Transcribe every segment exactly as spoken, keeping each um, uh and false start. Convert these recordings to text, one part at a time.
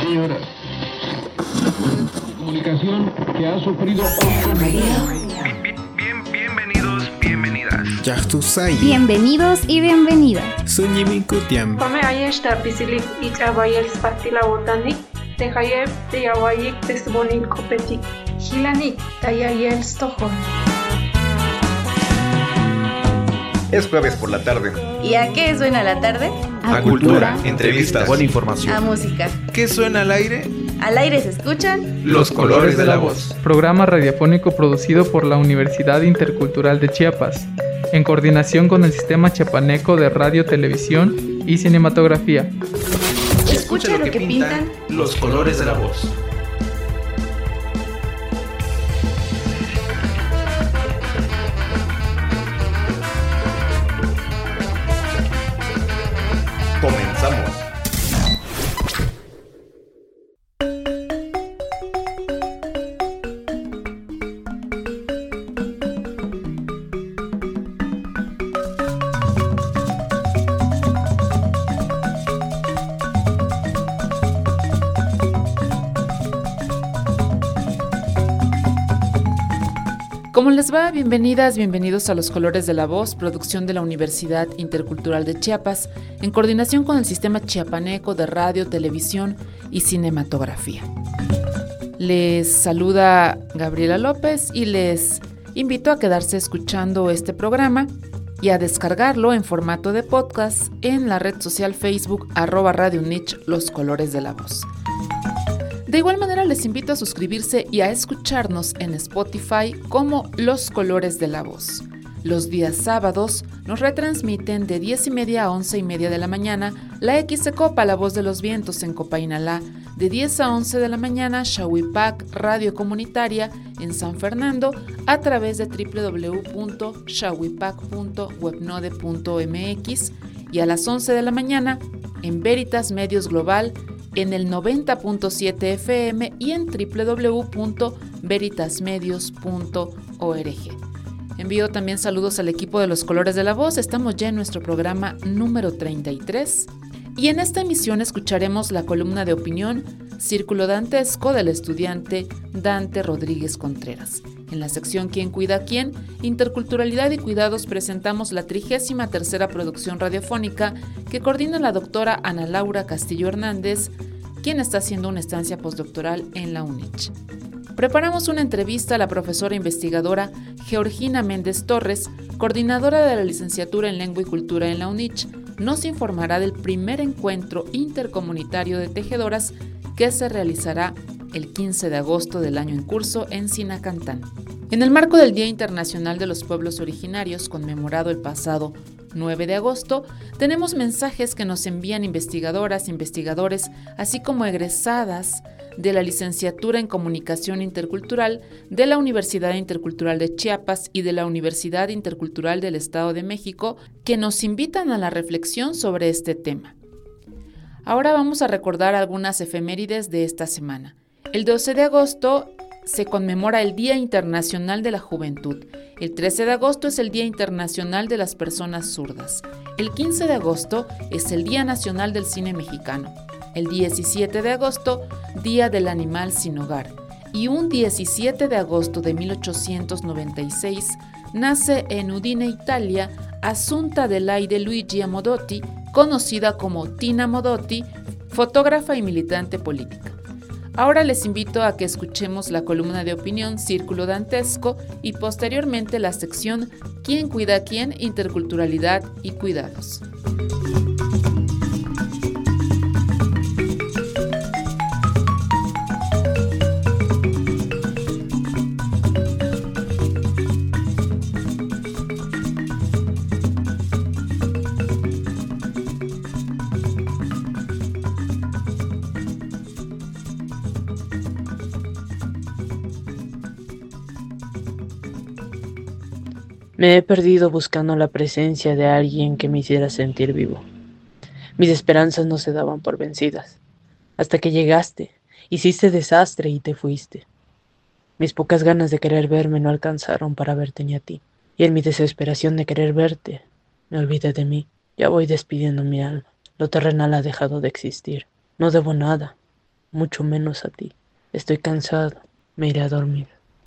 señoras. Comunicación que ha sufrido Bien, bienvenidos, bienvenidas. Bienvenidos y bienvenidas. Come ayesta pisilik ichabayel spatila botanik, tehayeb teyawayik tesbonin kopetik, hilanik tayayel stojon. Es jueves por la tarde. ¿Y a qué suena la tarde? A, a cultura, cultura, entrevistas, buena información. A música. ¿Qué suena al aire? Al aire se escuchan Los colores de la voz. Programa radiofónico producido por la Universidad Intercultural de Chiapas, en coordinación con el Sistema Chiapaneco de Radio, Televisión y Cinematografía. Escucha, Escucha lo, lo que, que pintan, pintan los colores de la voz. Comenzamos. ¿Cómo les va? Bienvenidas, bienvenidos a Los Colores de la Voz, producción de la Universidad Intercultural de Chiapas, en coordinación con el Sistema Chiapaneco de Radio, Televisión y Cinematografía. Les saluda Gabriela López y les invito a quedarse escuchando este programa y a descargarlo en formato de podcast en la red social Facebook arroba Radio Unich Los Colores de la Voz. De igual manera les invito a suscribirse y a escucharnos en Spotify como Los Colores de la Voz. Los días sábados nos retransmiten de diez y media a once y media de la mañana la X Copa La Voz de los Vientos en Copainalá, de diez a once de la mañana Xahuipac Radio Comunitaria en San Fernando a través de doble u doble u doble u punto xahuipac punto webnode punto m x y a las once de la mañana en Veritas Medios Global en el noventa punto siete F M y en doble u doble u doble u punto veritasmedios punto org. Envío también saludos al equipo de Los Colores de la Voz. Estamos ya en nuestro programa número treinta y tres y en esta emisión escucharemos la columna de opinión Círculo Dantesco del estudiante Dante Rodríguez Contreras. En la sección ¿Quién cuida a quién? Interculturalidad y Cuidados presentamos la trigésima tercera producción radiofónica que coordina la doctora Ana Laura Castillo Hernández, quien está haciendo una estancia postdoctoral en la UNICH. Preparamos una entrevista a la profesora investigadora Georgina Méndez Torres, coordinadora de la licenciatura en Lengua y Cultura en la UNICH. Nos informará del primer encuentro intercomunitario de tejedoras que se realizará el quince de agosto del año en curso en Sinacantán. En el marco del Día Internacional de los Pueblos Originarios, conmemorado el pasado nueve de agosto, tenemos mensajes que nos envían investigadoras, investigadores, así como egresadas de la licenciatura en Comunicación Intercultural de la Universidad Intercultural de Chiapas y de la Universidad Intercultural del Estado de México, que nos invitan a la reflexión sobre este tema. Ahora vamos a recordar algunas efemérides de esta semana. El doce de agosto se conmemora el Día Internacional de la Juventud. El trece de agosto es el Día Internacional de las Personas Zurdas. El quince de agosto es el Día Nacional del Cine Mexicano. El diecisiete de agosto, Día del Animal Sin Hogar. Y un diecisiete de agosto de mil ochocientos noventa y seis nace en Udine, Italia, Assunta Adelaide Luigi Modotti, conocida como Tina Modotti, fotógrafa y militante política. Ahora les invito a que escuchemos la columna de opinión Círculo Dantesco y posteriormente la sección ¿Quién cuida a quién? Interculturalidad y Cuidados. Me he perdido buscando la presencia de alguien que me hiciera sentir vivo. Mis esperanzas no se daban por vencidas, hasta que llegaste, hiciste desastre y te fuiste. Mis pocas ganas de querer verme no alcanzaron para verte ni a ti, y en mi desesperación de querer verte, me olvidé de mí. Ya voy despidiendo mi alma, lo terrenal ha dejado de existir. No debo nada, mucho menos a ti. Estoy cansado, me iré a dormir.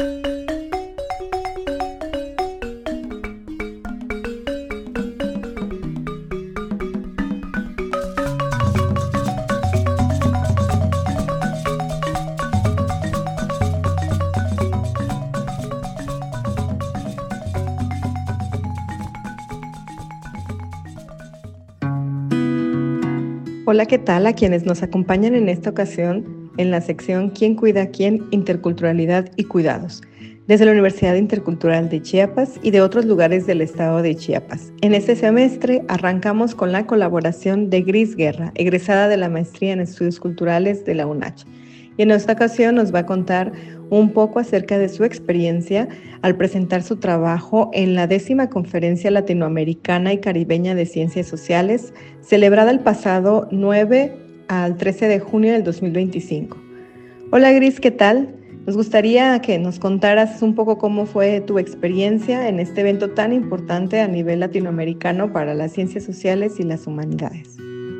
Hola, ¿qué tal a quienes nos acompañan en esta ocasión en la sección ¿Quién cuida a quién? Interculturalidad y cuidados? Desde la Universidad Intercultural de Chiapas y de otros lugares del estado de Chiapas. En este semestre arrancamos con la colaboración de Gris Guerra, egresada de la Maestría en Estudios Culturales de la UNACH. Y en esta ocasión nos va a contar un poco acerca de su experiencia al presentar su trabajo en la décima Conferencia Latinoamericana y Caribeña de Ciencias Sociales, celebrada el pasado nueve al trece de junio del dos mil veinticinco. Hola Gris, ¿qué tal? Nos gustaría que nos contaras un poco cómo fue tu experiencia en este evento tan importante a nivel latinoamericano para las ciencias sociales y las humanidades.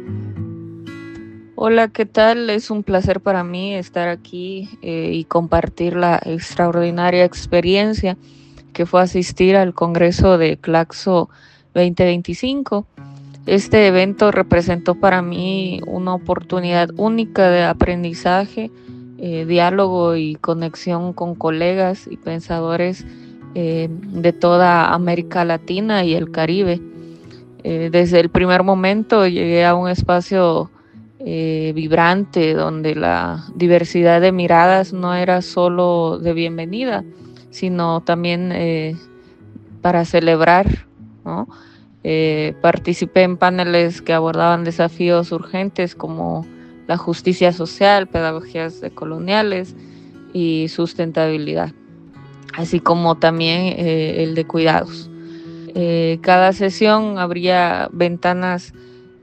Hola, ¿qué tal? Es un placer para mí estar aquí eh, y compartir la extraordinaria experiencia que fue asistir al Congreso de Claxo veinte veinticinco. Este evento representó para mí una oportunidad única de aprendizaje, eh, diálogo y conexión con colegas y pensadores eh, de toda América Latina y el Caribe. Eh, desde el primer momento llegué a un espacio Eh, vibrante, donde la diversidad de miradas no era solo de bienvenida, sino también eh, para celebrar, ¿no? Eh, participé en paneles que abordaban desafíos urgentes como la justicia social, pedagogías decoloniales y sustentabilidad, así como también eh, el de cuidados. Eh, cada sesión abría ventanas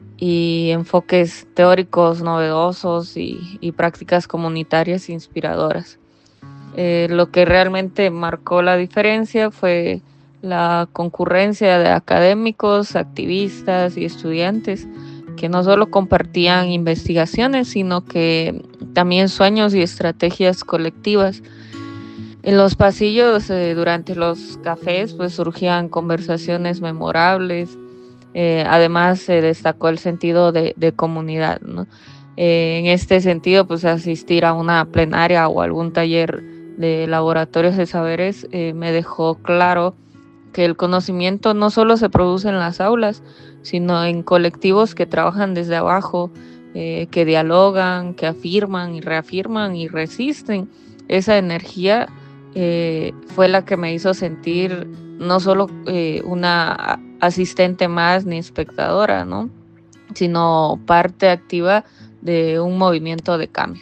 y enfoques teóricos novedosos y, y prácticas comunitarias inspiradoras. Eh, lo que realmente marcó la diferencia fue la concurrencia de académicos, activistas y estudiantes que no solo compartían investigaciones, sino que también sueños y estrategias colectivas. En los pasillos, eh, durante los cafés, pues surgían conversaciones memorables. Eh, además se destacó el sentido de, de comunidad, ¿no? Eh, en este sentido, pues asistir a una plenaria o algún taller de laboratorios de saberes eh, me dejó claro que el conocimiento no solo se produce en las aulas, sino en colectivos que trabajan desde abajo, eh, que dialogan, que afirman y reafirman y resisten. Esa energía eh, fue la que me hizo sentir no solo eh, una asistente más ni espectadora, ¿no?, sino parte activa de un movimiento de cambio.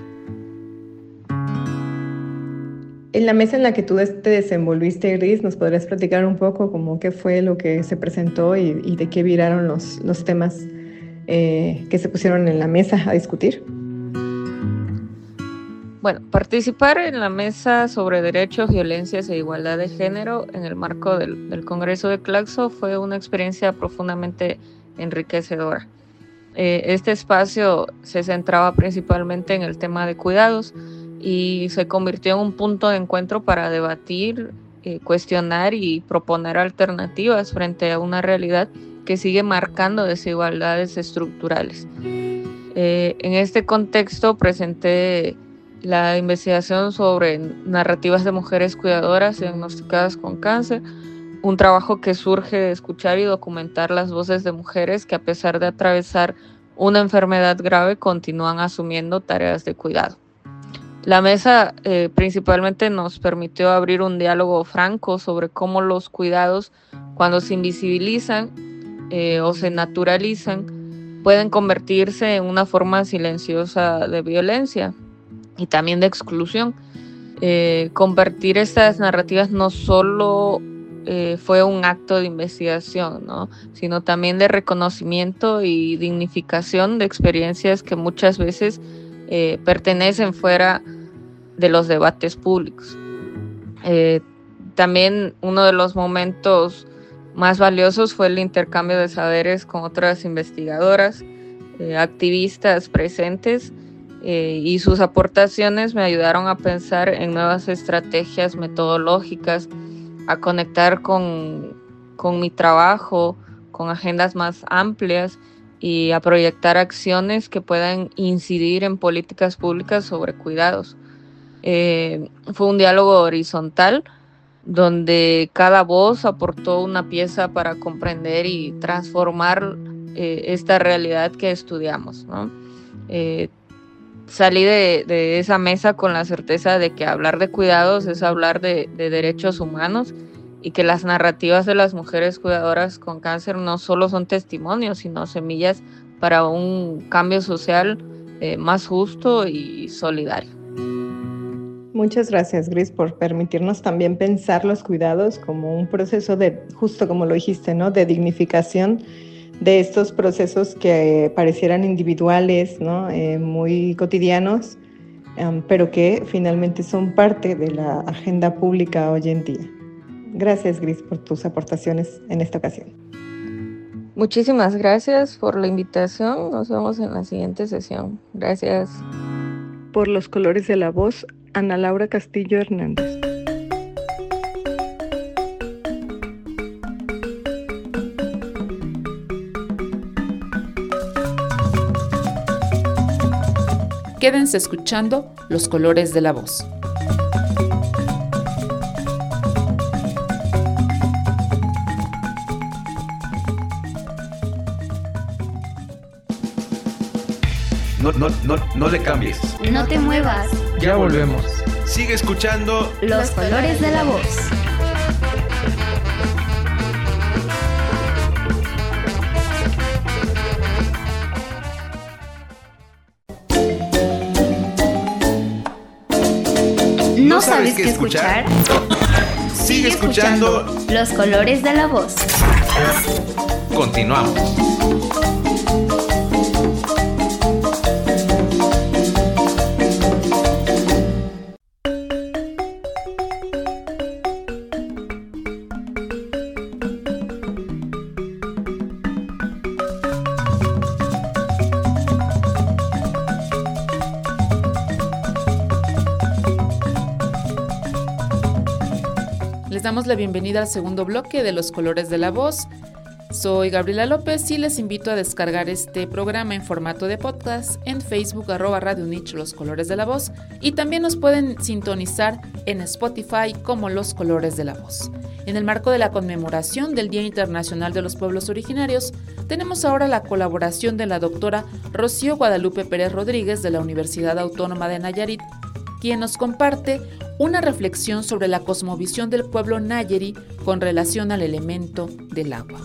En la mesa en la que tú te desenvolviste, Gris, ¿nos podrías platicar un poco como qué fue lo que se presentó y, y de qué viraron los, los temas eh, que se pusieron en la mesa a discutir? Bueno, participar en la mesa sobre derechos, violencias e igualdad de género en el marco del, del Congreso de Claxo fue una experiencia profundamente enriquecedora. Eh, este espacio se centraba principalmente en el tema de cuidados y se convirtió en un punto de encuentro para debatir, eh, cuestionar y proponer alternativas frente a una realidad que sigue marcando desigualdades estructurales. Eh, en este contexto presenté la investigación sobre narrativas de mujeres cuidadoras diagnosticadas con cáncer, un trabajo que surge de escuchar y documentar las voces de mujeres que, a pesar de atravesar una enfermedad grave, continúan asumiendo tareas de cuidado. La mesa eh, principalmente nos permitió abrir un diálogo franco sobre cómo los cuidados, cuando se invisibilizan eh, o se naturalizan, pueden convertirse en una forma silenciosa de violencia y también de exclusión. Eh, compartir estas narrativas no solo eh, fue un acto de investigación, ¿no?, sino también de reconocimiento y dignificación de experiencias que muchas veces eh, pertenecen fuera de los debates públicos. Eh, también uno de los momentos más valiosos fue el intercambio de saberes con otras investigadoras, eh, activistas presentes, eh, y sus aportaciones me ayudaron a pensar en nuevas estrategias metodológicas, a conectar con, con mi trabajo, con agendas más amplias y a proyectar acciones que puedan incidir en políticas públicas sobre cuidados. Eh, fue un diálogo horizontal donde cada voz aportó una pieza para comprender y transformar eh, esta realidad que estudiamos, ¿no? Eh, salí de, de esa mesa con la certeza de que hablar de cuidados es hablar de, de derechos humanos y que las narrativas de las mujeres cuidadoras con cáncer no solo son testimonios, sino semillas para un cambio social eh, más justo y solidario. Muchas gracias, Gris, por permitirnos también pensar los cuidados como un proceso de, justo como lo dijiste, ¿no?, de dignificación de estos procesos que parecieran individuales, ¿no?, eh, muy cotidianos, um, pero que finalmente son parte de la agenda pública hoy en día. Gracias, Gris, por tus aportaciones en esta ocasión. Muchísimas gracias por la invitación. Nos vemos en la siguiente sesión. Gracias. Por los colores de la voz, Ana Laura Castillo Hernández. Quédense escuchando Los colores de la voz. No, no, no, no le cambies. No te muevas. Ya volvemos. Sigue escuchando Los colores de la voz. ¿No sabes qué escuchar? Sigue escuchando Los colores de la voz. Continuamos. Les damos la bienvenida al segundo bloque de Los colores de la voz. Soy Gabriela López y les invito a descargar este programa en formato de podcast en Facebook, arroba Radio Unich, Los colores de la voz, y también nos pueden sintonizar en Spotify como Los colores de la voz. En el marco de la conmemoración del Día Internacional de los Pueblos Originarios, tenemos ahora la colaboración de la doctora Rocío Guadalupe Pérez Rodríguez de la Universidad Autónoma de Nayarit, quien nos comparte una reflexión sobre la cosmovisión del pueblo Nayeri con relación al elemento del agua.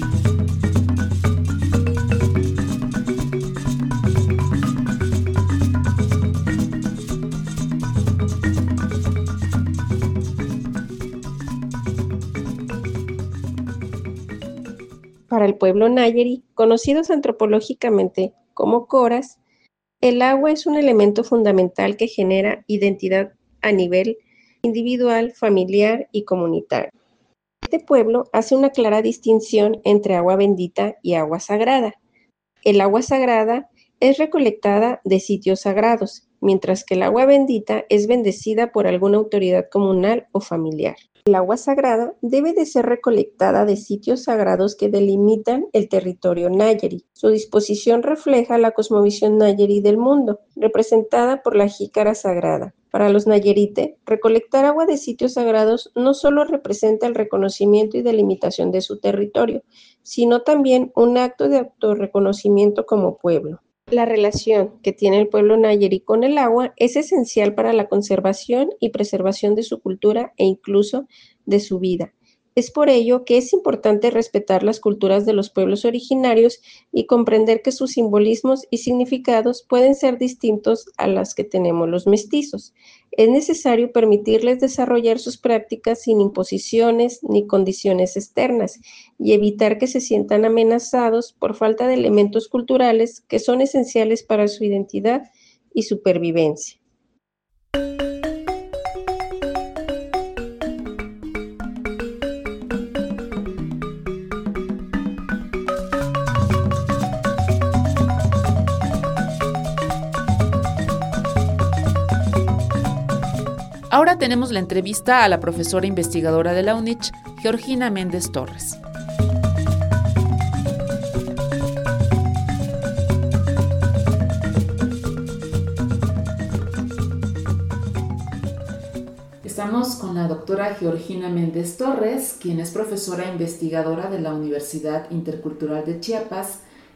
Para el pueblo Nayeri, conocidos antropológicamente como coras, el agua es un elemento fundamental que genera identidad a nivel individual, familiar y comunitario. Este pueblo hace una clara distinción entre agua bendita y agua sagrada. El agua sagrada es recolectada de sitios sagrados, mientras que el agua bendita es bendecida por alguna autoridad comunal o familiar. El agua sagrada debe de ser recolectada de sitios sagrados que delimitan el territorio Nayeri. Su disposición refleja la cosmovisión Nayeri del mundo, representada por la jícara sagrada. Para los Nayerite, recolectar agua de sitios sagrados no solo representa el reconocimiento y delimitación de su territorio, sino también un acto de autorreconocimiento como pueblo. La relación que tiene el pueblo Nayeri con el agua es esencial para la conservación y preservación de su cultura e incluso de su vida. Es por ello que es importante respetar las culturas de los pueblos originarios y comprender que sus simbolismos y significados pueden ser distintos a los que tenemos los mestizos. Es necesario permitirles desarrollar sus prácticas sin imposiciones ni condiciones externas y evitar que se sientan amenazados por falta de elementos culturales que son esenciales para su identidad y supervivencia. Ahora tenemos la entrevista a la profesora investigadora de la U N I C H, Georgina Méndez Torres. Estamos con la doctora Georgina Méndez Torres, quien es profesora investigadora de la Universidad Intercultural de Chiapas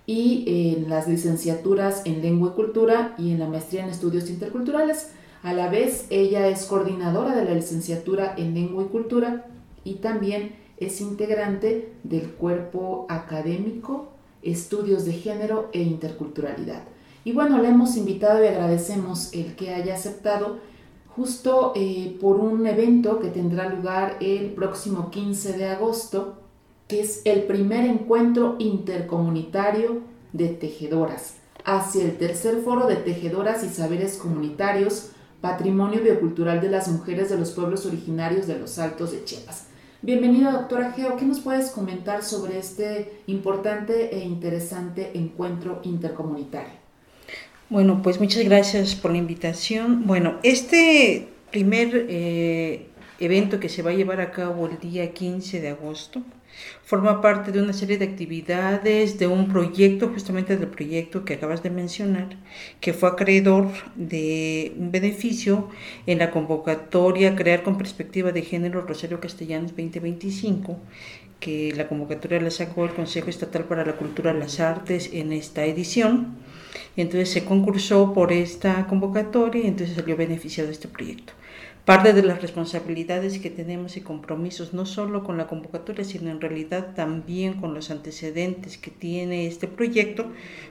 y en las licenciaturas en Lengua y Cultura y en la maestría en Estudios Interculturales. A la vez, ella es coordinadora de la licenciatura en Lengua y Cultura y también es integrante del cuerpo académico Estudios de Género e Interculturalidad. Y bueno, le hemos invitado y agradecemos el que haya aceptado justo eh, por un evento que tendrá lugar el próximo quince de agosto, que es el primer encuentro intercomunitario de tejedoras hacia el tercer foro de tejedoras y saberes comunitarios, Patrimonio Biocultural de las Mujeres de los Pueblos Originarios de los Altos de Chiapas. Bienvenida, doctora Geo. ¿Qué nos puedes comentar sobre este importante e interesante encuentro intercomunitario? Bueno, pues muchas gracias por la invitación. Bueno, este primer eh, evento que se va a llevar a cabo el día quince de agosto forma parte de una serie de actividades de un proyecto, justamente del proyecto que acabas de mencionar, que fue acreedor de un beneficio en la convocatoria Crear con Perspectiva de Género Rosario Castellanos veinte veinticinco, que la convocatoria la sacó el Consejo Estatal para la Cultura y las Artes en esta edición. Entonces se concursó por esta convocatoria y entonces salió beneficiado este proyecto. Parte de las responsabilidades que tenemos y compromisos, no solo con la convocatoria, sino en realidad también con los antecedentes que tiene este proyecto,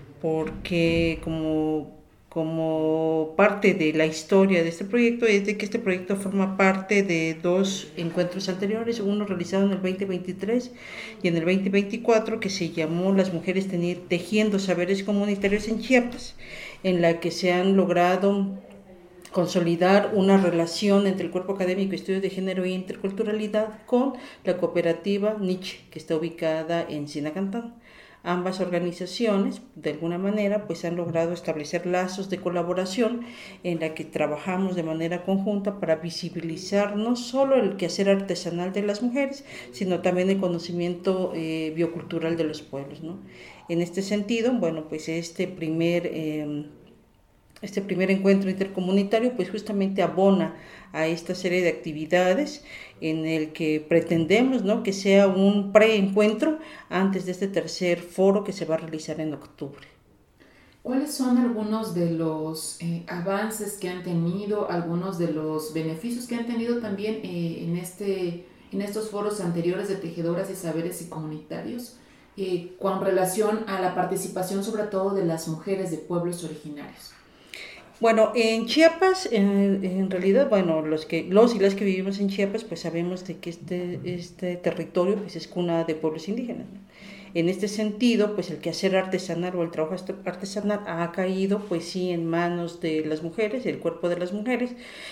porque como, como parte de la historia de este proyecto es de que este proyecto forma parte de dos encuentros anteriores, uno realizado en el veinte veintitrés y en el veinte veinticuatro, que se llamó Las Mujeres Tejiendo Saberes Comunitarios en Chiapas, en la que se han logrado consolidar una relación entre el Cuerpo Académico Estudios de Género e Interculturalidad con la cooperativa N I C H, que está ubicada en Sinacantán. Ambas organizaciones, de alguna manera, pues han logrado establecer lazos de colaboración en la que trabajamos de manera conjunta para visibilizar no solo el quehacer artesanal de las mujeres, sino también el conocimiento eh, biocultural de los pueblos, ¿no? En este sentido, bueno, pues este primer... Eh, Este primer encuentro intercomunitario pues justamente abona a esta serie de actividades en el que pretendemos, ¿no?, que sea un preencuentro antes de este tercer foro que se va a realizar en octubre. ¿Cuáles son algunos de los eh, avances que han tenido, algunos de los beneficios que han tenido también eh, en, este, en estos foros anteriores de tejedoras y saberes y comunitarios eh, con relación a la participación sobre todo de las mujeres de pueblos originarios? Bueno, en Chiapas, en, en realidad, bueno, los que los y las que vivimos en Chiapas, pues sabemos de que este, este territorio pues es cuna de pueblos indígenas, ¿no? En este sentido, pues el quehacer artesanal o el trabajo artesanal ha caído, pues sí, en manos de las mujeres, el cuerpo de las mujeres.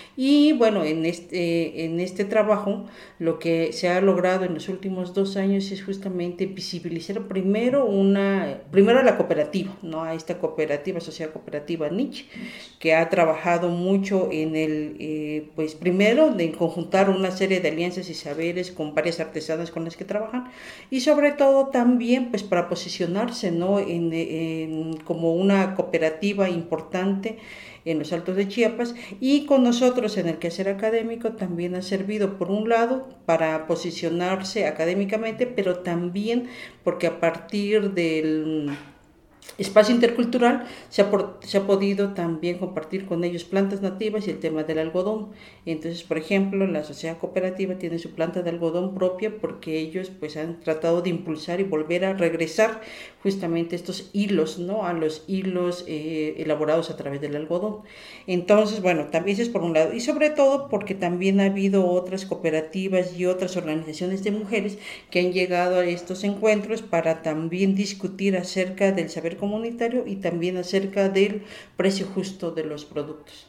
Y bueno, en este, en este trabajo, lo que se ha logrado en los últimos dos años es justamente visibilizar primero una, primero a la cooperativa, ¿no?, a esta cooperativa, Sociedad Cooperativa N I C H, que ha trabajado mucho en el, eh, pues primero, de conjuntar una serie de alianzas y saberes con varias artesanas con las que trabajan, y sobre todo también pues para posicionarse, ¿no?, en, en, como una cooperativa importante en los Altos de Chiapas, y con nosotros en el quehacer académico también ha servido por un lado para posicionarse académicamente, pero también porque a partir del espacio intercultural se ha, por, se ha podido también compartir con ellos plantas nativas y el tema del algodón. Entonces, por ejemplo, la sociedad cooperativa tiene su planta de algodón propia porque ellos pues han tratado de impulsar y volver a regresar justamente estos hilos, ¿no?, a los hilos eh, elaborados a través del algodón. Entonces, bueno, también eso es por un lado, y sobre todo porque también ha habido otras cooperativas y otras organizaciones de mujeres que han llegado a estos encuentros para también discutir acerca del saber comunitario y también acerca del precio justo de los productos.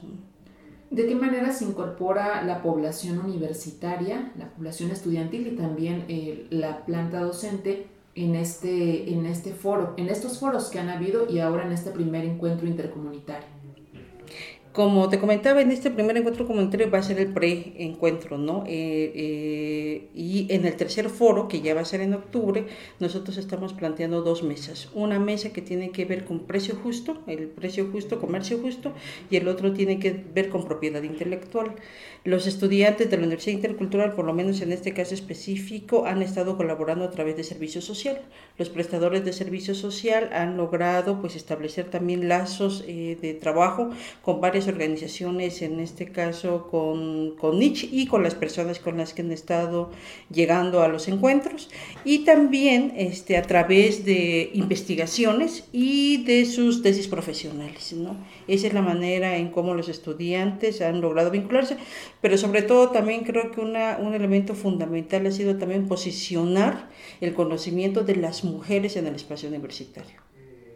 ¿De qué manera se incorpora la población universitaria, la población estudiantil y también eh, la planta docente en este, en este foro, en estos foros que han habido y ahora en este primer encuentro intercomunitario? Como te comentaba, en este primer encuentro comunitario va a ser el pre-encuentro, ¿no? Eh, eh, y en el tercer foro, que ya va a ser en octubre, nosotros estamos planteando dos mesas. Una mesa que tiene que ver con precio justo, el precio justo, comercio justo, y el otro tiene que ver con propiedad intelectual. Los estudiantes de la Universidad Intercultural, por lo menos en este caso específico, han estado colaborando a través de servicio social. Los prestadores de servicio social han logrado pues establecer también lazos eh, de trabajo con varias organizaciones, en este caso con, con Niche y con las personas con las que han estado llegando a los encuentros, y también este, a través de investigaciones y de sus tesis profesionales, ¿no? Esa es la manera en cómo los estudiantes han logrado vincularse, pero sobre todo también creo que una, un elemento fundamental ha sido también posicionar el conocimiento de las mujeres en el espacio universitario.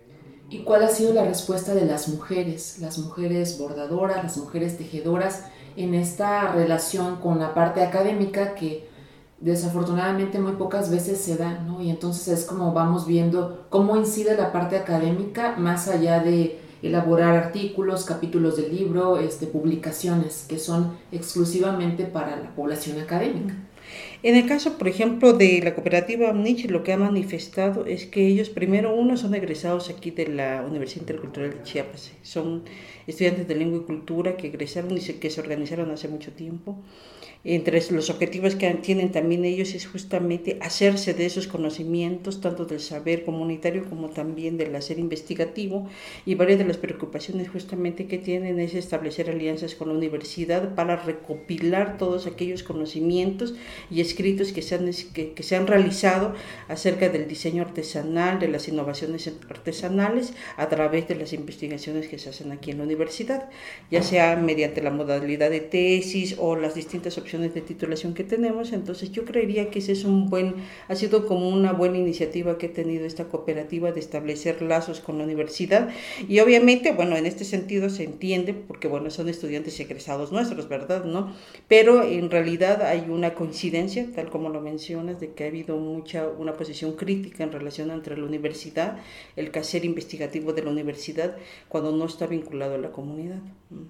¿Y cuál ha sido la respuesta de las mujeres, las mujeres bordadoras, las mujeres tejedoras, en esta relación con la parte académica que desafortunadamente muy pocas veces se da, ¿no? Y entonces es como vamos viendo cómo incide la parte académica más allá de elaborar artículos, capítulos del libro, este, publicaciones que son exclusivamente para la población académica. En el caso, por ejemplo, de la cooperativa Niche, lo que ha manifestado es que ellos, primero, uno, son egresados aquí de la Universidad Intercultural de Chiapas, son estudiantes de lengua y cultura que egresaron y que se organizaron hace mucho tiempo. Entre los objetivos que tienen también ellos es justamente hacerse de esos conocimientos, tanto del saber comunitario como también del hacer investigativo, y varias de las preocupaciones justamente que tienen es establecer alianzas con la universidad para recopilar todos aquellos conocimientos y escritos que se han, que, que se han realizado acerca del diseño artesanal, de las innovaciones artesanales, a través de las investigaciones que se hacen aquí en la universidad, ya sea mediante la modalidad de tesis o las distintas opciones de titulación que tenemos. Entonces yo creería que ese es un buen, ha sido como una buena iniciativa que ha tenido esta cooperativa de establecer lazos con la universidad, y obviamente, bueno, en este sentido se entiende, porque bueno, son estudiantes egresados nuestros, ¿verdad? ¿No? Pero en realidad hay una coincidencia, tal como lo mencionas, de que ha habido mucha, una posición crítica en relación entre la universidad, el quehacer investigativo de la universidad, cuando no está vinculado a la comunidad.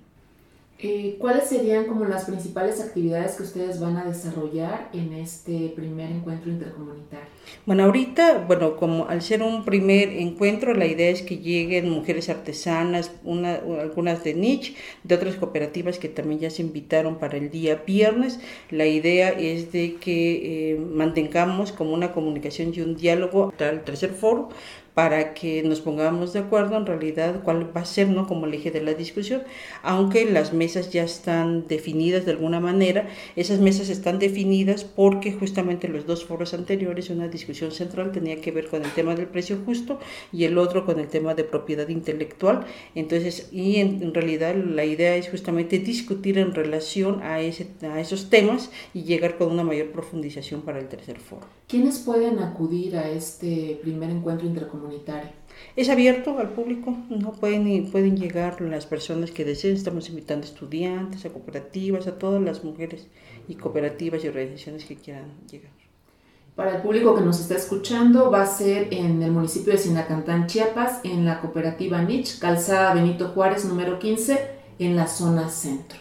Eh, ¿Cuáles serían como las principales actividades que ustedes van a desarrollar en este primer encuentro intercomunitario? Bueno, ahorita, bueno, como al ser un primer encuentro, la idea es que lleguen mujeres artesanas, una, algunas de Niche, de otras cooperativas que también ya se invitaron para el día viernes. La idea es de que eh, mantengamos como una comunicación y un diálogo hasta el tercer foro, para que nos pongamos de acuerdo en realidad cuál va a ser, ¿no?, como el eje de la discusión, aunque las mesas ya están definidas de alguna manera. Esas mesas están definidas porque justamente los dos foros anteriores, una discusión central tenía que ver con el tema del precio justo y el otro con el tema de propiedad intelectual. Entonces, y en, en realidad la idea es justamente discutir en relación a, ese, a esos temas y llegar con una mayor profundización para el tercer foro. ¿Quiénes pueden acudir a este primer encuentro intercomunitario? Es abierto al público, no pueden, pueden llegar las personas que deseen. Estamos invitando a estudiantes, a cooperativas, a todas las mujeres y cooperativas y organizaciones que quieran llegar. Para el público que nos está escuchando, va a ser en el municipio de Sinacantán, Chiapas, en la cooperativa Niche, Calzada Benito Juárez, número quince, en la zona centro.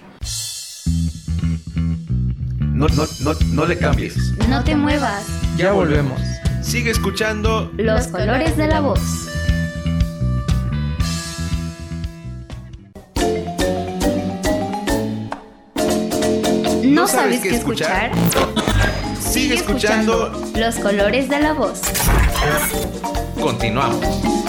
No, no, no, no le cambies. No te muevas. Ya volvemos. Sigue escuchando Los colores de la voz. ¿No sabes qué escuchar? Sigue escuchando Los colores de la voz. Continuamos.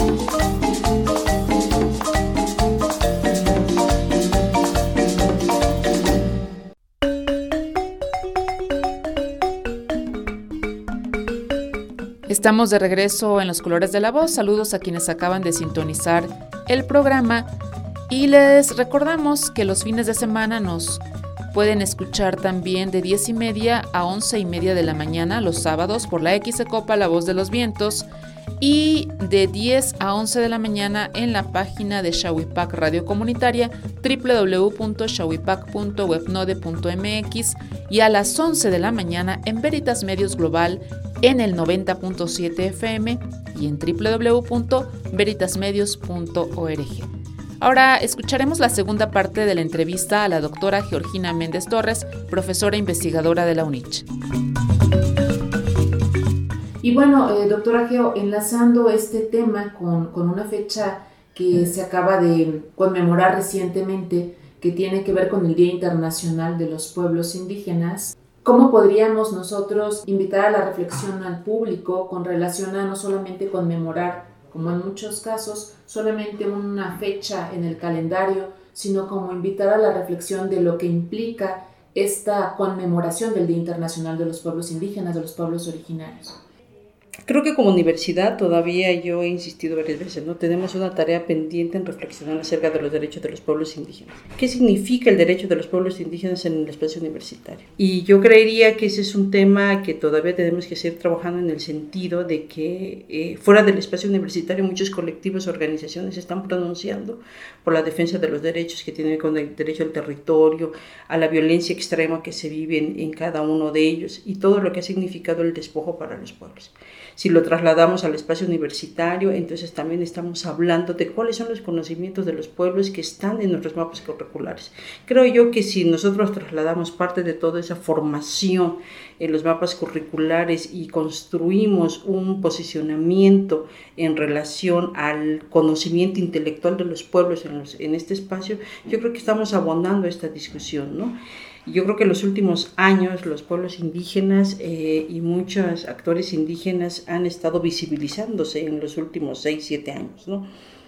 Estamos de regreso en Los Colores de la Voz. Saludos a quienes acaban de sintonizar el programa y les recordamos que los fines de semana nos pueden escuchar también de diez y media a once y media de la mañana los sábados por la X Copa La Voz de los Vientos, y de diez a once de la mañana en la página de Xahuipac Radio Comunitaria doble u doble u doble u punto xahuipac punto webnode punto m x, y a las once de la mañana en Veritas Medios Global en el noventa punto siete F M y en doble u doble u doble u punto veritas medios punto org. Ahora escucharemos la segunda parte de la entrevista a la doctora Georgina Méndez Torres, profesora investigadora de la U N I C H. Y bueno, eh, doctora Geo, enlazando este tema con, con una fecha que se acaba de conmemorar recientemente, que tiene que ver con el Día Internacional de los Pueblos Indígenas, ¿cómo podríamos nosotros invitar a la reflexión al público con relación a no solamente conmemorar, como en muchos casos, solamente una fecha en el calendario, sino como invitar a la reflexión de lo que implica esta conmemoración del Día Internacional de los Pueblos Indígenas, de los pueblos originarios? Creo que como universidad todavía yo he insistido varias veces, ¿no? Tenemos una tarea pendiente en reflexionar acerca de los derechos de los pueblos indígenas. ¿Qué significa el derecho de los pueblos indígenas en el espacio universitario? Y yo creería que ese es un tema que todavía tenemos que seguir trabajando en el sentido de que eh, fuera del espacio universitario muchos colectivos y organizaciones se están pronunciando por la defensa de los derechos que tienen con el derecho al territorio, a la violencia extrema que se vive en, en cada uno de ellos y todo lo que ha significado el despojo para los pueblos. Si lo trasladamos al espacio universitario, entonces también estamos hablando de cuáles son los conocimientos de los pueblos que están en nuestros mapas curriculares. Creo yo que si nosotros trasladamos parte de toda esa formación en los mapas curriculares y construimos un posicionamiento en relación al conocimiento intelectual de los pueblos en, los, en este espacio, yo creo que estamos abonando esta discusión, ¿no? Yo creo que en los últimos años los pueblos indígenas eh, y muchos actores indígenas han estado visibilizándose en los últimos seis, siete años, ¿no?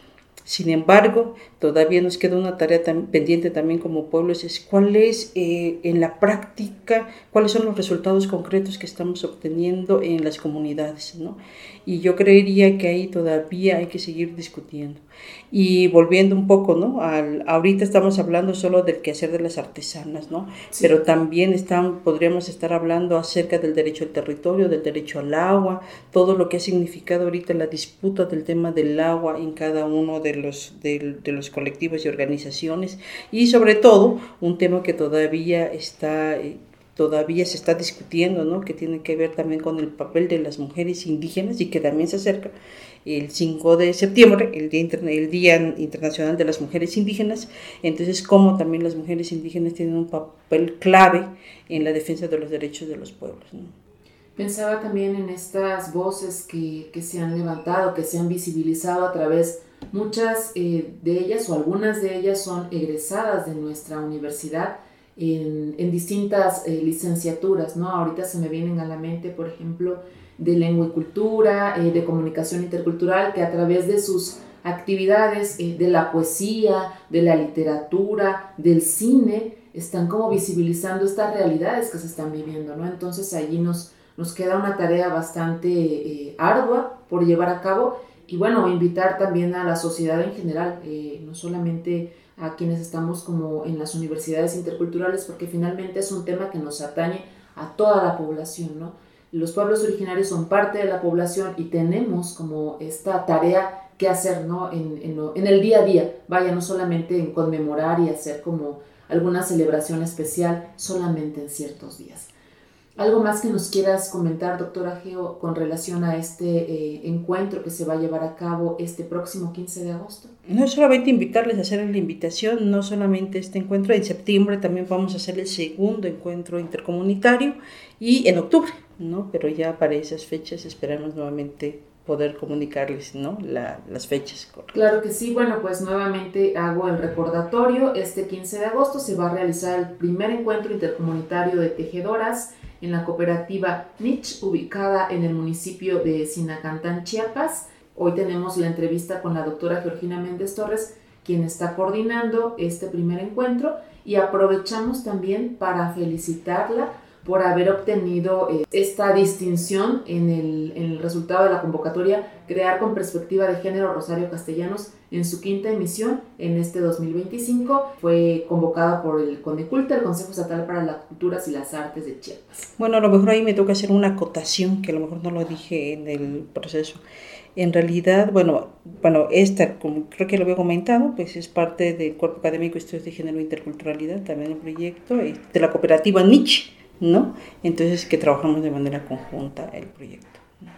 Sin embargo, todavía nos queda una tarea tam- pendiente también como pueblos, es cuál es eh, en la práctica, cuáles son los resultados concretos que estamos obteniendo en las comunidades, ¿no? Y yo creería que ahí todavía hay que seguir discutiendo. Y volviendo un poco, ¿no? Al, ahorita estamos hablando solo del quehacer de las artesanas, ¿no? Sí. Pero también están, podríamos estar hablando acerca del derecho al territorio, del derecho al agua, todo lo que ha significado ahorita la disputa del tema del agua en cada uno de los, de, de los colectivos y organizaciones, y sobre todo un tema que todavía está... Eh, todavía se está discutiendo, ¿no? Que tiene que ver también con el papel de las mujeres indígenas y que también se acerca el cinco de septiembre, el Día, Interna- el Día Internacional de las Mujeres Indígenas. Entonces, cómo también las mujeres indígenas tienen un papel clave en la defensa de los derechos de los pueblos, ¿no? Pensaba también en estas voces que, que se han levantado, que se han visibilizado a través, muchas eh, de ellas o algunas de ellas son egresadas de nuestra universidad, En, en distintas eh, licenciaturas, ¿no? Ahorita se me vienen a la mente, por ejemplo, de lengua y cultura, eh, de comunicación intercultural, que a través de sus actividades, eh, de la poesía, de la literatura, del cine, están como visibilizando estas realidades que se están viviendo, ¿no? Entonces allí nos, nos queda una tarea bastante eh, ardua por llevar a cabo y bueno, invitar también a la sociedad en general, eh, no solamente a quienes estamos como en las universidades interculturales, porque finalmente es un tema que nos atañe a toda la población, ¿no? Los pueblos originarios son parte de la población y tenemos como esta tarea que hacer, ¿no? En, en, lo, en el día a día, vaya, no solamente en conmemorar y hacer como alguna celebración especial solamente en ciertos días. ¿Algo más que nos quieras comentar, doctora Geo, con relación a este eh, encuentro que se va a llevar a cabo este próximo quince de agosto? No solamente invitarles a hacer la invitación, no solamente este encuentro, en septiembre también vamos a hacer el segundo encuentro intercomunitario y en octubre, ¿no? Pero ya para esas fechas esperamos nuevamente poder comunicarles, ¿no? La, las fechas correctas. Claro que sí, bueno, pues nuevamente hago el recordatorio, este quince de agosto se va a realizar el primer encuentro intercomunitario de tejedoras en la cooperativa N I C H, ubicada en el municipio de Sinacantán, Chiapas. Hoy tenemos la entrevista con la doctora Georgina Méndez Torres, quien está coordinando este primer encuentro, y aprovechamos también para felicitarla por haber obtenido eh, esta distinción en el, en el resultado de la convocatoria Crear con Perspectiva de Género Rosario Castellanos en su quinta emisión en este dos mil veinticinco. Fue convocada por el CONECULTA, el Consejo Estatal para las Culturas y las Artes de Chiapas. Bueno, a lo mejor ahí me toca hacer una acotación, que a lo mejor no lo dije en el proceso. En realidad, bueno, bueno, esta, como creo que lo había comentado, pues es parte del Cuerpo Académico de Estudios de Género e Interculturalidad, también el proyecto de la cooperativa N I C H, ¿no? Entonces, que trabajamos de manera conjunta el proyecto.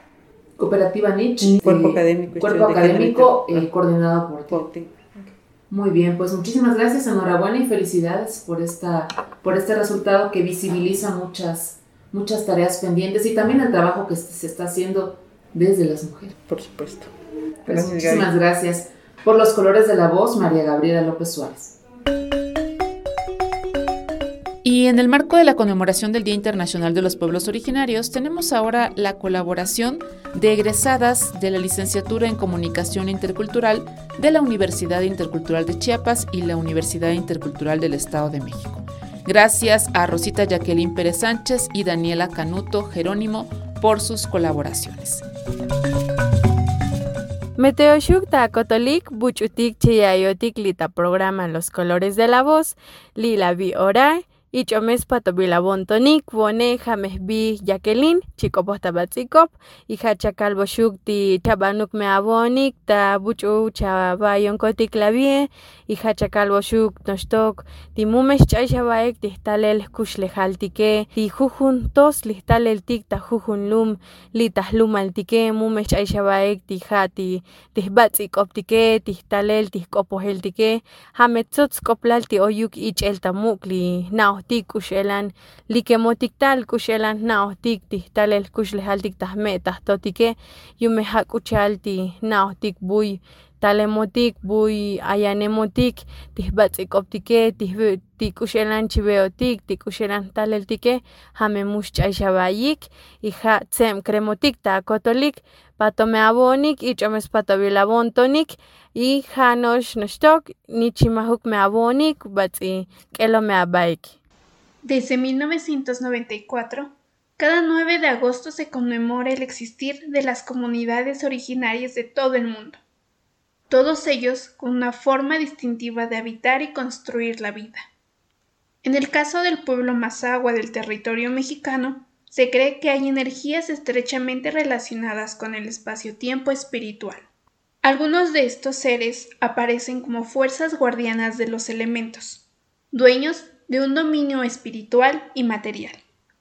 Cooperativa N I C H, Cuerpo eh, Académico, cuerpo académico eh, coordinado por ti. Por ti. Muy bien, pues muchísimas gracias, enhorabuena y felicidades por esta, por este resultado que visibiliza muchas, muchas tareas pendientes y también el trabajo que se está haciendo desde las mujeres. Por supuesto. Pues Gracias, muchísimas Gaby. gracias. Por los colores de la voz, María Gabriela López Suárez. Y en el marco de la conmemoración del Día Internacional de los Pueblos Originarios, tenemos ahora la colaboración de egresadas de la Licenciatura en Comunicación Intercultural de la Universidad Intercultural de Chiapas y la Universidad Intercultural del Estado de México. Gracias a Rosita Jacqueline Pérez Sánchez y Daniela Canuto Jerónimo por sus colaboraciones. Meteoshuk ta Cotolik, Buchutik Chiayotik Lita programa Los Colores de la Voz, Lila Vi Oray, y chomes patobilabon tonik, bone james bi Jacqueline, chico posta batzikop, y hacha calvo shuk ti chabanuk me abonik, ta buchu chabayon kotik labie, y hacha calvo shuk nostok, ti mumes chayshabaek ti talel kush lejaltike, ti jujun tos listalel tik ta jujun lum, litas lum altike, mumes chayshabaek ti hati, ti batzikop tike, ti talel ti kopoheltike, hametzots koplal ti oyuk ich el tamukli, nao tik kushelan likemotik tal kushelan naotik ti talel kuslehaltik tahme tahtotike yume hakuchalti naotik buy talemotik buy ayanemotik ti batzikoptike ti ti kushelan chiveotik ti kushelan taleltike hame mushchayshabayik y ha tsem kremotik ta kotolik patome abonik y chomes patobilabon tonik y hanosh noshtok nichimahuk me abonik batzi kelo me abaik. Desde mil novecientos noventa y cuatro, cada nueve de agosto se conmemora el existir de las comunidades originarias de todo el mundo, todos ellos con una forma distintiva de habitar y construir la vida. En el caso del pueblo Mazahua del territorio mexicano, se cree que hay energías estrechamente relacionadas con el espacio-tiempo espiritual. Algunos de estos seres aparecen como fuerzas guardianas de los elementos, dueños de un dominio espiritual y material.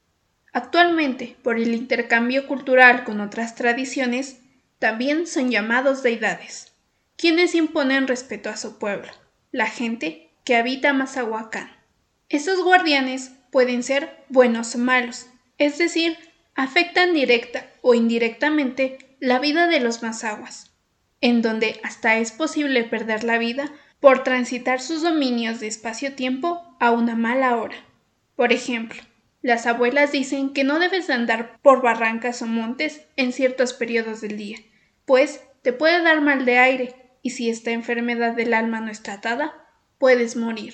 Actualmente, por el intercambio cultural con otras tradiciones, también son llamados deidades, quienes imponen respeto a su pueblo, la gente que habita Mazahuacán. Estos guardianes pueden ser buenos o malos, es decir, afectan directa o indirectamente la vida de los mazahuas, en donde hasta es posible perder la vida por transitar sus dominios de espacio-tiempo a una mala hora. Por ejemplo, las abuelas dicen que no debes andar por barrancas o montes en ciertos periodos del día, pues te puede dar mal de aire y si esta enfermedad del alma no es tratada, puedes morir.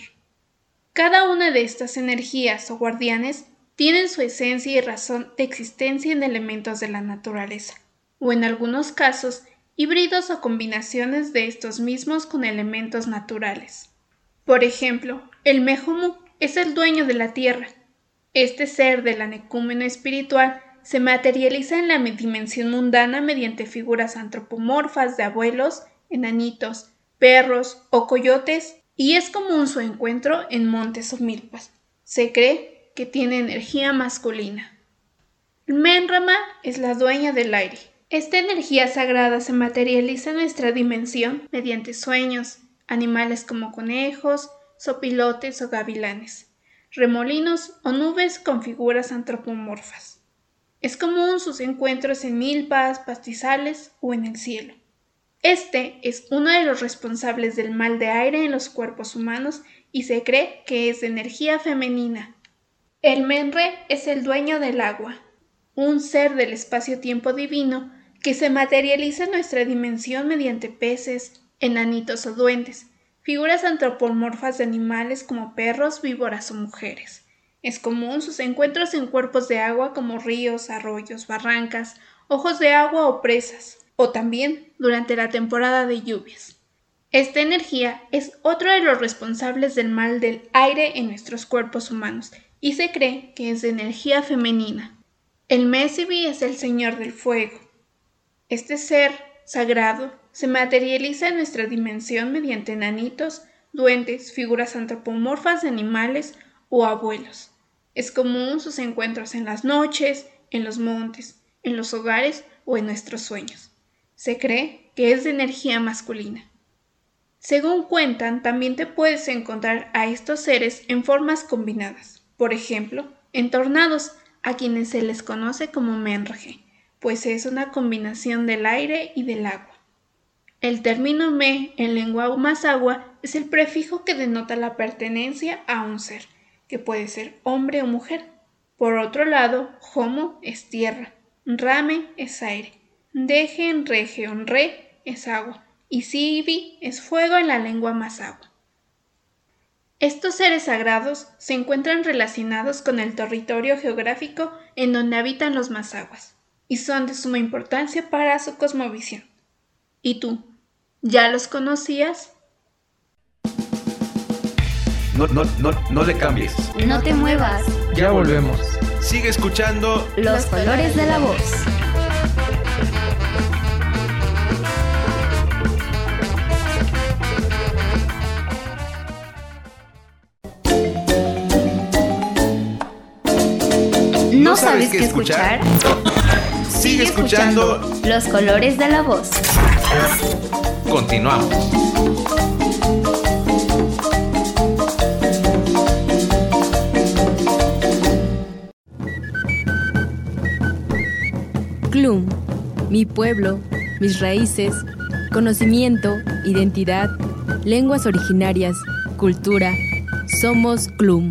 Cada una de estas energías o guardianes tienen su esencia y razón de existencia en elementos de la naturaleza, o en algunos casos, híbridos o combinaciones de estos mismos con elementos naturales. Por ejemplo, el Mejomu es el dueño de la tierra. Este ser del anecúmeno espiritual se materializa en la dimensión mundana mediante figuras antropomorfas de abuelos, enanitos, perros o coyotes, y es común su encuentro en montes o milpas. Se cree que tiene energía masculina. El Menrama es la dueña del aire. Esta energía sagrada se materializa en nuestra dimensión mediante sueños, animales como conejos, sopilotes o gavilanes, remolinos o nubes con figuras antropomorfas. Es común sus encuentros en milpas, pastizales o en el cielo. Este es uno de los responsables del mal de aire en los cuerpos humanos y se cree que es de energía femenina. El Menre es el dueño del agua, un ser del espacio-tiempo divino que se materializa en nuestra dimensión mediante peces, enanitos o duendes, figuras antropomorfas de animales como perros, víboras o mujeres. Es común sus encuentros en cuerpos de agua como ríos, arroyos, barrancas, ojos de agua o presas, o también durante la temporada de lluvias. Esta energía es otro de los responsables del mal del aire en nuestros cuerpos humanos y se cree que es de energía femenina. El Mesibi es el señor del fuego. Este ser sagrado se materializa en nuestra dimensión mediante enanitos, duendes, figuras antropomorfas de animales o abuelos. Es común sus encuentros en las noches, en los montes, en los hogares o en nuestros sueños. Se cree que es de energía masculina. Según cuentan, también te puedes encontrar a estos seres en formas combinadas. Por ejemplo, en tornados, a quienes se les conoce como menrge, pues es una combinación del aire y del agua. El término me en lengua mazahua es el prefijo que denota la pertenencia a un ser, que puede ser hombre o mujer. Por otro lado, homo es tierra, rame es aire, deje, rege, honre es agua y sibi es fuego en la lengua mazahua. Estos seres sagrados se encuentran relacionados con el territorio geográfico en donde habitan los mazahuas y son de suma importancia para su cosmovisión. ¿Y tú, ya los conocías? No, no, no, no le cambies. No te muevas. Ya volvemos. Sigue escuchando Los colores de la voz. ¿No sabes qué escuchar? Sigue escuchando Los colores de la voz. Continuamos. Clum, mi pueblo, mis raíces, conocimiento, identidad, lenguas originarias, cultura. Somos Clum.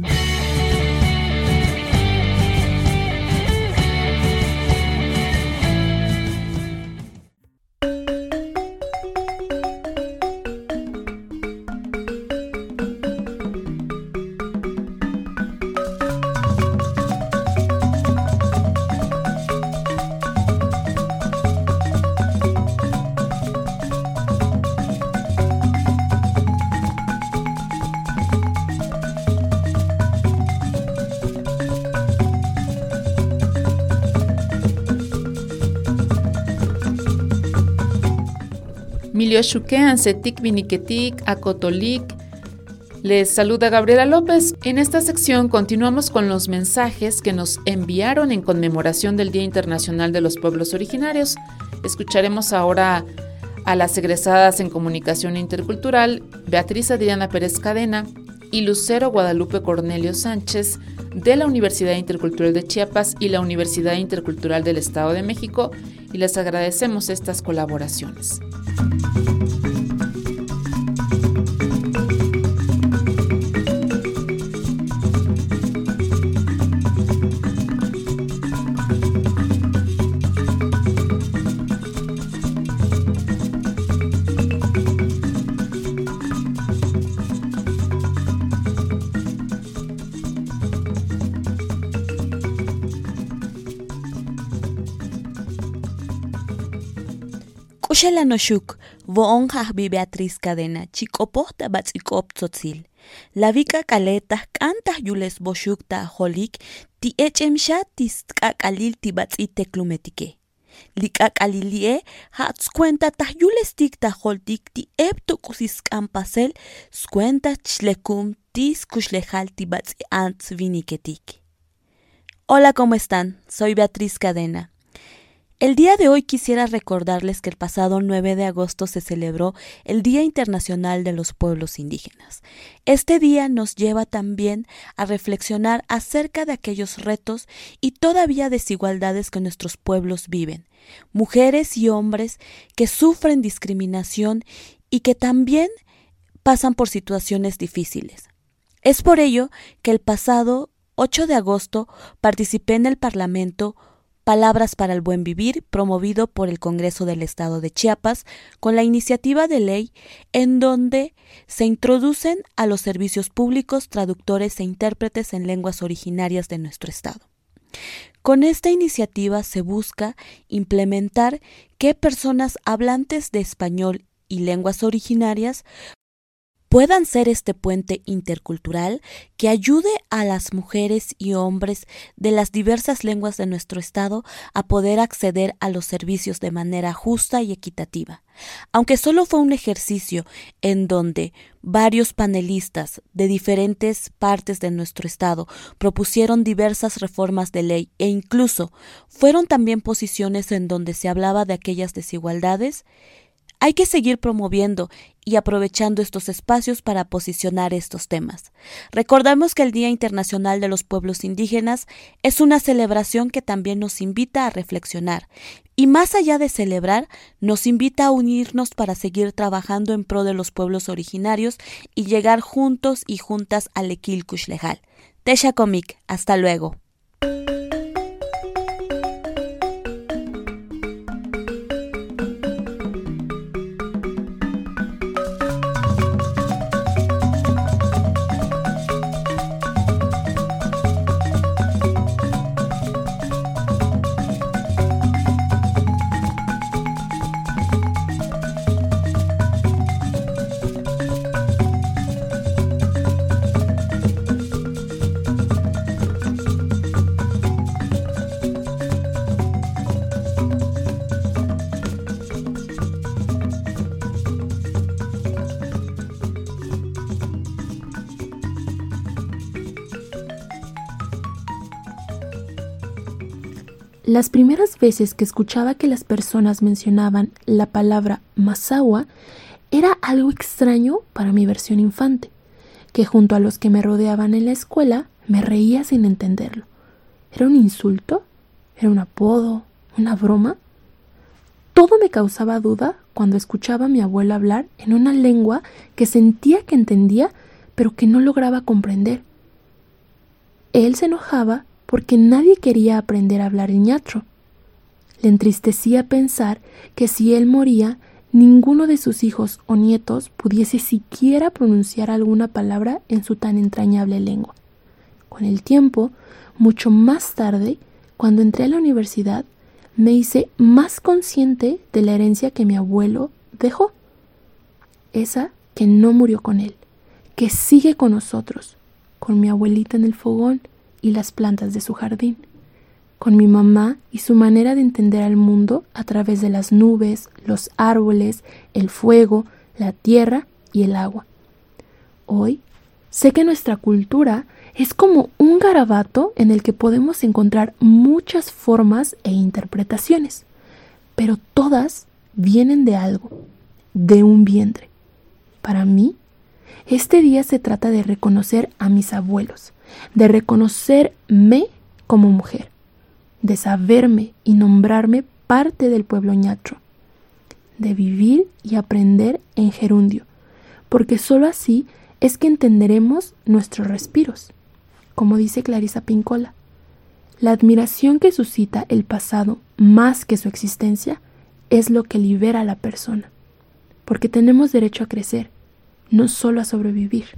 Miliochuque, Ancetic, Viniquetic, Acotolic. Les saluda Gabriela López. En esta sección continuamos con los mensajes que nos enviaron en conmemoración del Día Internacional de los Pueblos Originarios. Escucharemos ahora a las egresadas en Comunicación Intercultural, Beatriz Adriana Pérez Cadena y Lucero Guadalupe Cornelio Sánchez, de la Universidad Intercultural de Chiapas y la Universidad Intercultural del Estado de México, y les agradecemos estas colaboraciones. Kuxelanoshuk, voonjaj bi Beatriz Cadena, chicopohta batzikop tzotzil. La vica caleta, cantas yules boshukta holik, ti echemsha tiskakalil ti batzite klumetike. Likakalilie, hats cuenta tahyules tikta holtik ti epto kusiskampasel, scuenta chlekum tis kuslejal ti batzi ants viniketik. Hola, ¿cómo están? Soy Beatriz Cadena. El día de hoy quisiera recordarles que el pasado nueve de agosto se celebró el Día Internacional de los Pueblos Indígenas. Este día nos lleva también a reflexionar acerca de aquellos retos y todavía desigualdades que nuestros pueblos viven, mujeres y hombres que sufren discriminación y que también pasan por situaciones difíciles. Es por ello que el pasado ocho de agosto participé en el Parlamento Palabras para el Buen Vivir, promovido por el Congreso del Estado de Chiapas, con la iniciativa de ley en donde se introducen a los servicios públicos traductores e intérpretes en lenguas originarias de nuestro Estado. Con esta iniciativa se busca implementar que personas hablantes de español y lenguas originarias puedan ser este puente intercultural que ayude a las mujeres y hombres de las diversas lenguas de nuestro estado a poder acceder a los servicios de manera justa y equitativa. Aunque solo fue un ejercicio en donde varios panelistas de diferentes partes de nuestro estado propusieron diversas reformas de ley e incluso fueron también posiciones en donde se hablaba de aquellas desigualdades, Hay que seguir promoviendo y aprovechando estos espacios para posicionar estos temas. Recordamos que el Día Internacional de los Pueblos Indígenas es una celebración que también nos invita a reflexionar y, más allá de celebrar, nos invita a unirnos para seguir trabajando en pro de los pueblos originarios y llegar juntos y juntas al Equilcush Lejal. Tesha Comic, hasta luego. Las primeras veces que escuchaba que las personas mencionaban la palabra Mazahua era algo extraño para mi versión infante, que junto a los que me rodeaban en la escuela me reía sin entenderlo. ¿Era un insulto? ¿Era un apodo? ¿Una broma? Todo me causaba duda cuando escuchaba a mi abuelo hablar en una lengua que sentía que entendía, pero que no lograba comprender. Él se enojaba porque nadie quería aprender a hablar el ñatro. Le entristecía pensar que si él moría, ninguno de sus hijos o nietos pudiese siquiera pronunciar alguna palabra en su tan entrañable lengua. Con el tiempo, mucho más tarde, cuando entré a la universidad, me hice más consciente de la herencia que mi abuelo dejó. Esa que no murió con él, que sigue con nosotros, con mi abuelita en el fogón y las plantas de su jardín, con mi mamá y su manera de entender al mundo a través de las nubes, los árboles, el fuego, la tierra y el agua. Hoy sé que nuestra cultura es como un garabato en el que podemos encontrar muchas formas e interpretaciones, pero todas vienen de algo, de un vientre. Para mí, este día se trata de reconocer a mis abuelos, de reconocerme como mujer, de saberme y nombrarme parte del pueblo ñatro, de vivir y aprender en gerundio, porque solo así es que entenderemos nuestros respiros. Como dice Clarisa Pinkola, la admiración que suscita el pasado más que su existencia es lo que libera a la persona, porque tenemos derecho a crecer, no solo a sobrevivir.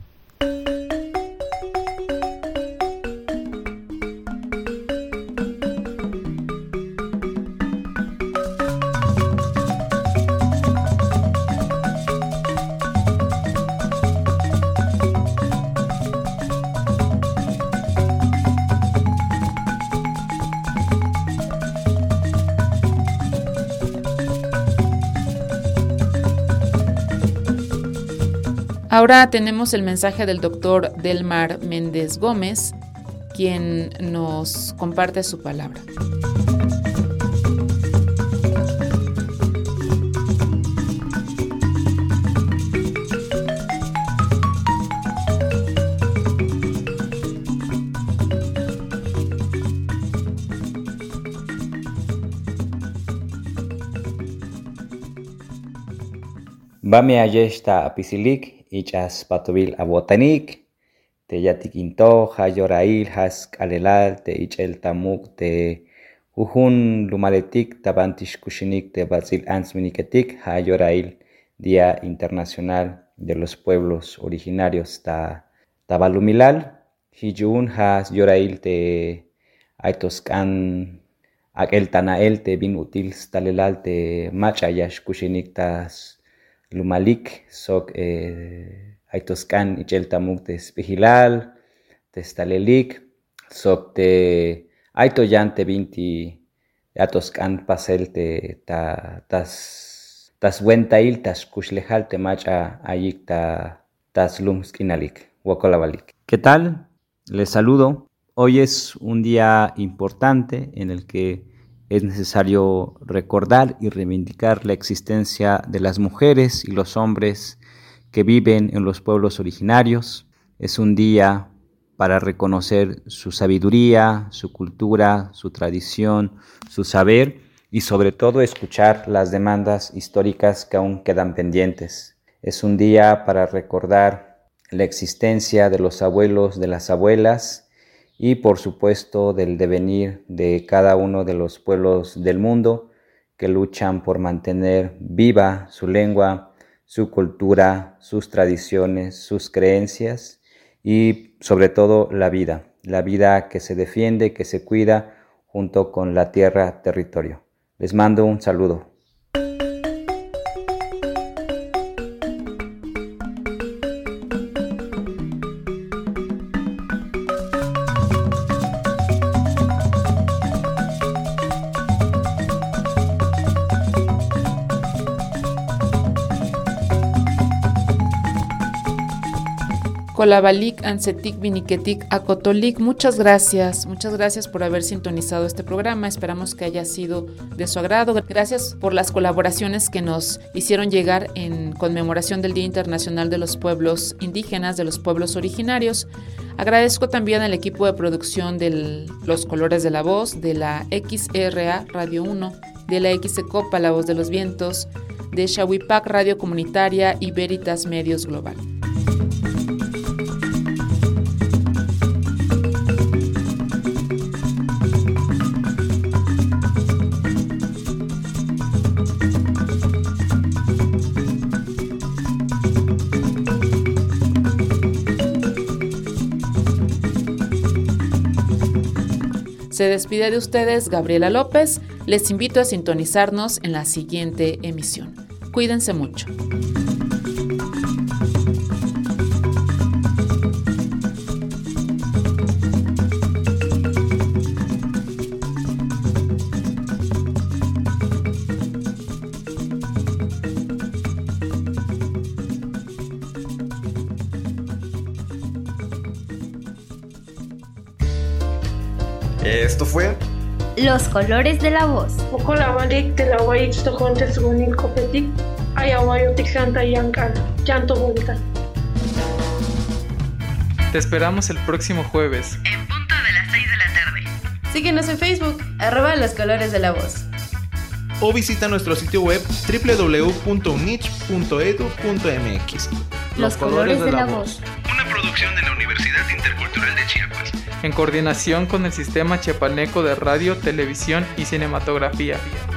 Ahora tenemos el mensaje del doctor Delmar Méndez Gómez, quien nos comparte su palabra. Bame ayesta apisilik ichas patobil abotanik te yatikinto hayorail has kalelal te ichel tamuk te uhun lumaletik tabantish kushinik te batzil ansminiketik hayorail Día Internacional de los Pueblos Originarios ta tabalumilal hijun has yorail te aitoskan aquel tanael te bin util stalelal te machayash kushinik tas Lumalik sok eh, aitoskan ichel tamuk te spihilal, te stalelik, sok te aitoyan te binti atoskan pasel te ta tas tas wentail tas kushlejal te macha ayik ta tas lumskinalik, wakolabalik. ¿Qué tal? Les saludo. Hoy es un día importante en el que Es necesario recordar y reivindicar la existencia de las mujeres y los hombres que viven en los pueblos originarios. Es un día para reconocer su sabiduría, su cultura, su tradición, su saber y sobre todo escuchar las demandas históricas que aún quedan pendientes. Es un día para recordar la existencia de los abuelos, de las abuelas y por supuesto del devenir de cada uno de los pueblos del mundo que luchan por mantener viva su lengua, su cultura, sus tradiciones, sus creencias y sobre todo la vida, la vida que se defiende, que se cuida junto con la tierra, territorio. Les mando un saludo. Colabalik, Ancetic, Viniquetic, Acotolik, muchas gracias, muchas gracias por haber sintonizado este programa, esperamos que haya sido de su agrado, gracias por las colaboraciones que nos hicieron llegar en conmemoración del Día Internacional de los Pueblos Indígenas, de los Pueblos Originarios. Agradezco también al equipo de producción de Los Colores de la Voz, de la X R A Radio uno, de la X E Copa La Voz de los Vientos, de Shawipac Radio Comunitaria y Veritas Medios Global. Se despide de ustedes Gabriela López. Les invito a sintonizarnos en la siguiente emisión. Cuídense mucho. Esto fue Los Colores de la Voz. Te esperamos el próximo jueves. En punto de las seis de la tarde. Síguenos en Facebook, arroba Los Colores de la Voz. O visita nuestro sitio web doble u doble u doble u punto u n i c h punto e d u punto m x. Los Colores de la Voz. Una producción de la Universidad Intercultural de Chiapas. En coordinación con el Sistema Chiapaneco de Radio, Televisión y Cinematografía.